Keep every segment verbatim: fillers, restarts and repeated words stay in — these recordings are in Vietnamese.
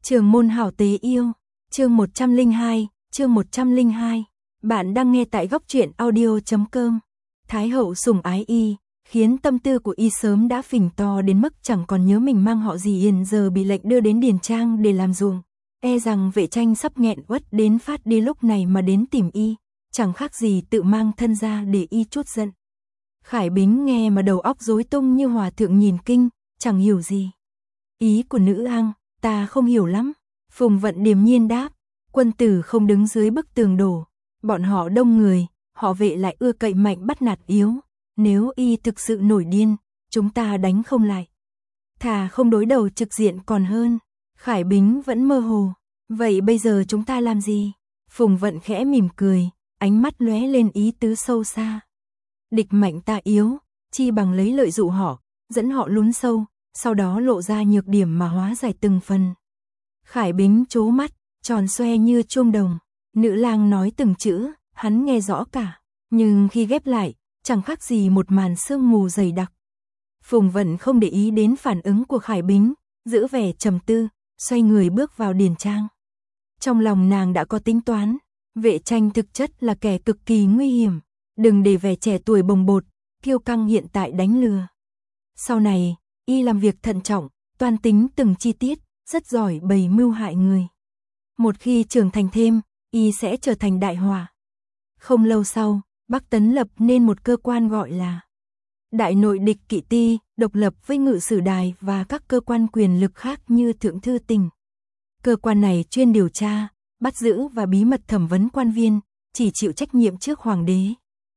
Trường môn hảo tế yêu, chương một trăm lẻ hai, chương một trăm lẻ hai. Bạn đang nghe tại góc truyện audio chấm com. Thái hậu sủng ái y, khiến tâm tư của y sớm đã phình to đến mức chẳng còn nhớ mình mang họ gì, hiện giờ bị lệnh đưa đến điền trang để làm ruộng. E rằng Vệ Tranh sắp nghẹn uất đến phát đi, lúc này mà đến tìm y, chẳng khác gì tự mang thân ra để y trút giận. Khải Bính nghe mà đầu óc rối tung như hòa thượng nhìn kinh, chẳng hiểu gì. Ý của nữ ang, ta không hiểu lắm. Phùng Vận điềm nhiên đáp, quân tử không đứng dưới bức tường đổ. Bọn họ đông người, họ Vệ lại ưa cậy mạnh bắt nạt yếu. Nếu y thực sự nổi điên, chúng ta đánh không lại. Thà không đối đầu trực diện còn hơn. Khải Bính vẫn mơ hồ. Vậy bây giờ chúng ta làm gì? Phùng Vận khẽ mỉm cười, ánh mắt lóe lên ý tứ sâu xa. Địch mạnh ta yếu, chi bằng lấy lợi dụ họ, dẫn họ lún sâu, sau đó lộ ra nhược điểm mà hóa giải từng phần. Khải Bính trố mắt, tròn xoe như chuông đồng. Nữ lang nói từng chữ, hắn nghe rõ cả, nhưng khi ghép lại, chẳng khác gì một màn sương mù dày đặc. Phùng Vận không để ý đến phản ứng của Khải Bính, giữ vẻ trầm tư, xoay người bước vào điền trang. Trong lòng nàng đã có tính toán, Vệ Tranh thực chất là kẻ cực kỳ nguy hiểm, đừng để vẻ trẻ tuổi bồng bột, kiêu căng hiện tại đánh lừa. Sau này, y làm việc thận trọng, toan tính từng chi tiết, rất giỏi bày mưu hại người. Một khi trưởng thành thêm, y sẽ trở thành đại họa. Không lâu sau, Bắc Tấn lập nên một cơ quan gọi là Đại Nội Địch Kỵ Ti, độc lập với Ngự Sử Đài và các cơ quan quyền lực khác như Thượng Thư Tỉnh. Cơ quan này chuyên điều tra, bắt giữ và bí mật thẩm vấn quan viên, chỉ chịu trách nhiệm trước hoàng đế.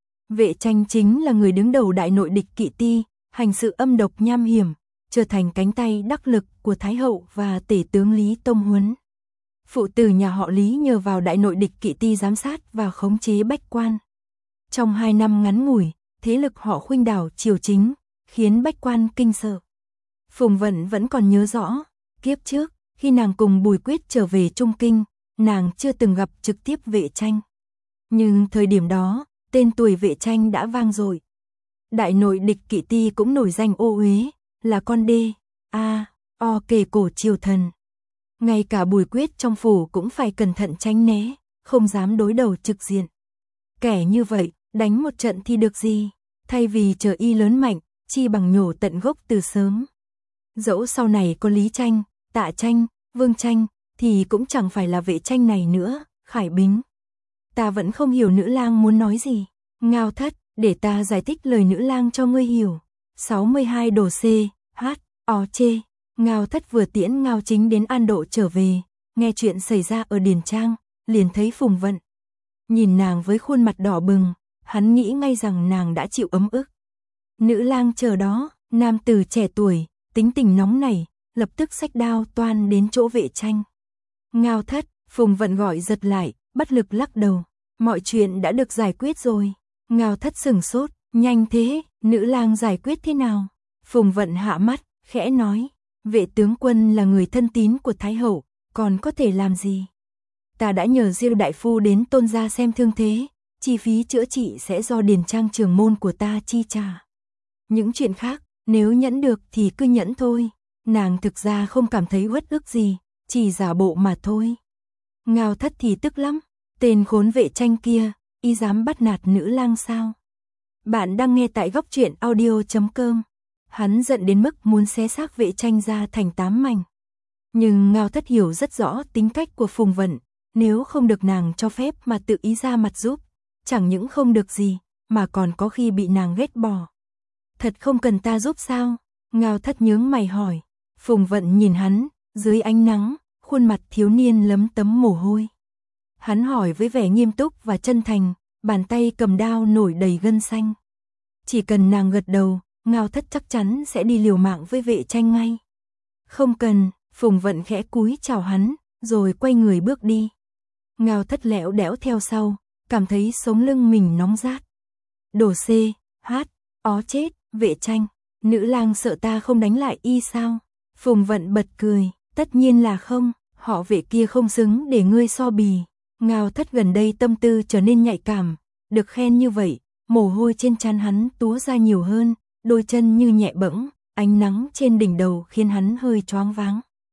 Vệ Tranh chính là người đứng đầu Đại Nội Địch Kỵ Ti, hành sự âm độc nham hiểm, trở thành cánh tay đắc lực của Thái hậu và tể tướng Lý Tông Huấn. Phụ tử nhà họ Lý nhờ vào Đại Nội Địch Kỵ Ti giám sát và khống chế bách quan. Trong hai năm ngắn ngủi, thế lực họ khuynh đảo triều chính, khiến bách quan kinh sợ. Phùng Vận vẫn còn nhớ rõ, kiếp trước, khi nàng cùng Bùi Quyết trở về Trung Kinh, nàng chưa từng gặp trực tiếp Vệ Tranh. Nhưng thời điểm đó, tên tuổi Vệ Tranh đã vang dội. Đại Nội Địch Kỵ Ti cũng nổi danh ô uế, là con đê, a, o kề cổ triều thần. Ngay cả Bùi Quyết trong phủ cũng phải cẩn thận tránh né, không dám đối đầu trực diện. Kẻ như vậy, đánh một trận thì được gì, thay vì chờ y lớn mạnh, chi bằng nhổ tận gốc từ sớm. Dẫu sau này có Lý Tranh, Tạ Tranh, Vương Tranh, thì cũng chẳng phải là Vệ Tranh này nữa. Khải Bính, ta vẫn không hiểu nữ lang muốn nói gì. Ngao Thất, để ta giải thích lời nữ lang cho ngươi hiểu. sáu mươi hai đồ C, H, O chê. Ngao Thất vừa tiễn Ngao Chính đến An Độ trở về, nghe chuyện xảy ra ở điền trang, liền thấy Phùng Vận. Nhìn nàng với khuôn mặt đỏ bừng, hắn nghĩ ngay rằng nàng đã chịu ấm ức. Nữ lang chờ đó, nam tử trẻ tuổi, tính tình nóng nảy, lập tức xách đao toan đến chỗ Vệ Tranh. Ngao Thất, Phùng Vận gọi giật lại, bất lực lắc đầu. Mọi chuyện đã được giải quyết rồi. Ngao Thất sửng sốt, nhanh thế, nữ lang giải quyết thế nào? Phùng Vận hạ mắt, khẽ nói, Vệ tướng quân là người thân tín của Thái hậu, còn có thể làm gì? Ta đã nhờ Diêu đại phu đến Tôn gia xem thương thế, chi phí chữa trị sẽ do điền trang trưởng môn của ta chi trả. Những chuyện khác, nếu nhẫn được thì cứ nhẫn thôi. Nàng thực ra không cảm thấy uất ức gì, chỉ giả bộ mà thôi. Ngao Thất thì tức lắm, tên khốn Vệ Tranh kia, y dám bắt nạt nữ lang sao? Bạn đang nghe tại góc truyện audio chấm com. Hắn giận đến mức muốn xé xác Vệ Tranh ra thành tám mảnh. Nhưng Ngao Thất hiểu rất rõ tính cách của Phùng Vận, nếu không được nàng cho phép mà tự ý ra mặt giúp, chẳng những không được gì, mà còn có khi bị nàng ghét bỏ. Thật không cần ta giúp sao? Ngao Thất nhướng mày hỏi. Phùng Vận nhìn hắn, dưới ánh nắng, khuôn mặt thiếu niên lấm tấm mồ hôi. Hắn hỏi với vẻ nghiêm túc và chân thành, bàn tay cầm đao nổi đầy gân xanh. Chỉ cần nàng gật đầu, Ngao Thất chắc chắn sẽ đi liều mạng với Vệ Tranh ngay. Không cần, Phùng Vận khẽ cúi chào hắn, rồi quay người bước đi. Ngao Thất lẽo đẽo theo sau, cảm thấy sống lưng mình nóng rát. Đồ C, H, ó chết, Vệ Tranh, nữ lang sợ ta không đánh lại y sao? Phùng Vận bật cười, tất nhiên là không, họ Vệ kia không xứng để ngươi so bì. Ngao Thất gần đây tâm tư trở nên nhạy cảm, được khen như vậy, mồ hôi trên trán hắn túa ra nhiều hơn, đôi chân như nhẹ bẫng, ánh nắng trên đỉnh đầu khiến hắn hơi choáng váng.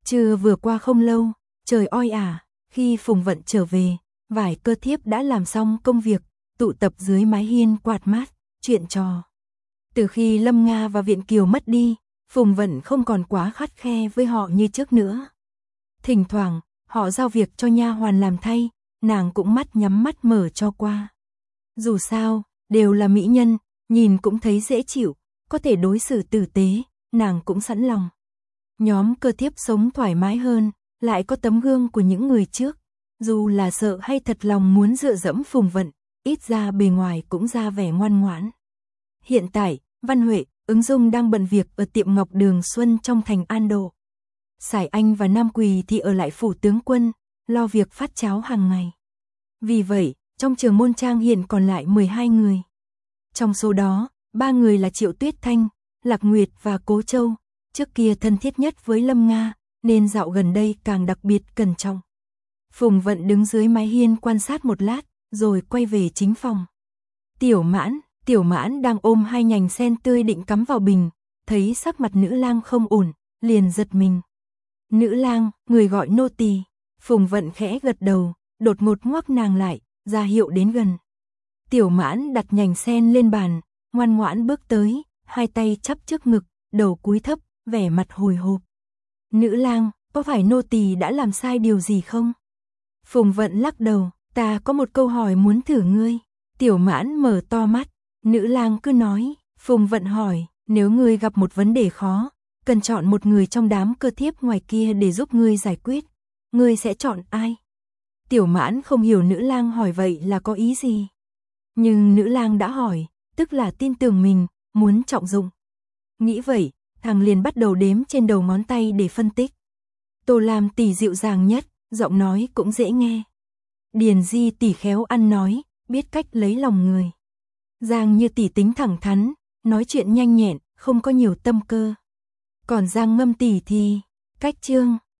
Trưa vừa qua không lâu, trời oi ả, khi Phùng Vận trở về, vài cơ thiếp đã làm xong công việc, tụ tập dưới mái hiên quạt mát, chuyện trò. Từ khi Lâm Nga và Viện Kiều mất đi, Phùng Vận không còn quá khắt khe với họ như trước nữa. Thỉnh thoảng, họ giao việc cho nha hoàn làm thay, nàng cũng mắt nhắm mắt mở cho qua. Dù sao, đều là mỹ nhân, nhìn cũng thấy dễ chịu, có thể đối xử tử tế, nàng cũng sẵn lòng. Nhóm cơ thiếp sống thoải mái hơn, lại có tấm gương của những người trước. Dù là sợ hay thật lòng muốn dựa dẫm Phùng Vận, ít ra bề ngoài cũng ra vẻ ngoan ngoãn. Hiện tại, Văn Huệ, Ứng Dung đang bận việc ở tiệm Ngọc Đường Xuân trong thành An Độ. Sải Anh và Nam Quỳ thì ở lại phủ tướng quân, lo việc phát cháo hàng ngày. Vì vậy, trong Trường Môn Trang hiện còn lại mười hai người. Trong số đó, ba người là Triệu Tuyết Thanh, Lạc Nguyệt và Cố Châu, trước kia thân thiết nhất với Lâm Nga, nên dạo gần đây càng đặc biệt cẩn trọng. Phùng Vận đứng dưới mái hiên quan sát một lát, rồi quay về chính phòng. Tiểu Mãn, Tiểu Mãn đang ôm hai nhành sen tươi định cắm vào bình, thấy sắc mặt nữ lang không ổn, liền giật mình. Nữ lang, người gọi nô tỳ. Phùng Vận khẽ gật đầu, đột ngột ngoắc nàng lại, ra hiệu đến gần. Tiểu Mãn đặt nhành sen lên bàn, ngoan ngoãn bước tới, hai tay chắp trước ngực, đầu cúi thấp, vẻ mặt hồi hộp. Nữ lang, có phải nô tỳ đã làm sai điều gì không? Phùng Vận lắc đầu, ta có một câu hỏi muốn thử ngươi. Tiểu Mãn mở to mắt, nữ lang cứ nói. Phùng Vận hỏi, nếu ngươi gặp một vấn đề khó, cần chọn một người trong đám cơ thiếp ngoài kia để giúp ngươi giải quyết, ngươi sẽ chọn ai? Tiểu Mãn không hiểu nữ lang hỏi vậy là có ý gì. Nhưng nữ lang đã hỏi, tức là tin tưởng mình, muốn trọng dụng. Nghĩ vậy, thằng liền bắt đầu đếm trên đầu ngón tay để phân tích. Tô Lam tỷ dịu dàng nhất, giọng nói cũng dễ nghe. Điền Di tỷ khéo ăn nói, biết cách lấy lòng người. Giang Như tỷ tính thẳng thắn, nói chuyện nhanh nhẹn, không có nhiều tâm cơ. Còn Giang Ngâm tỷ thì cách trương,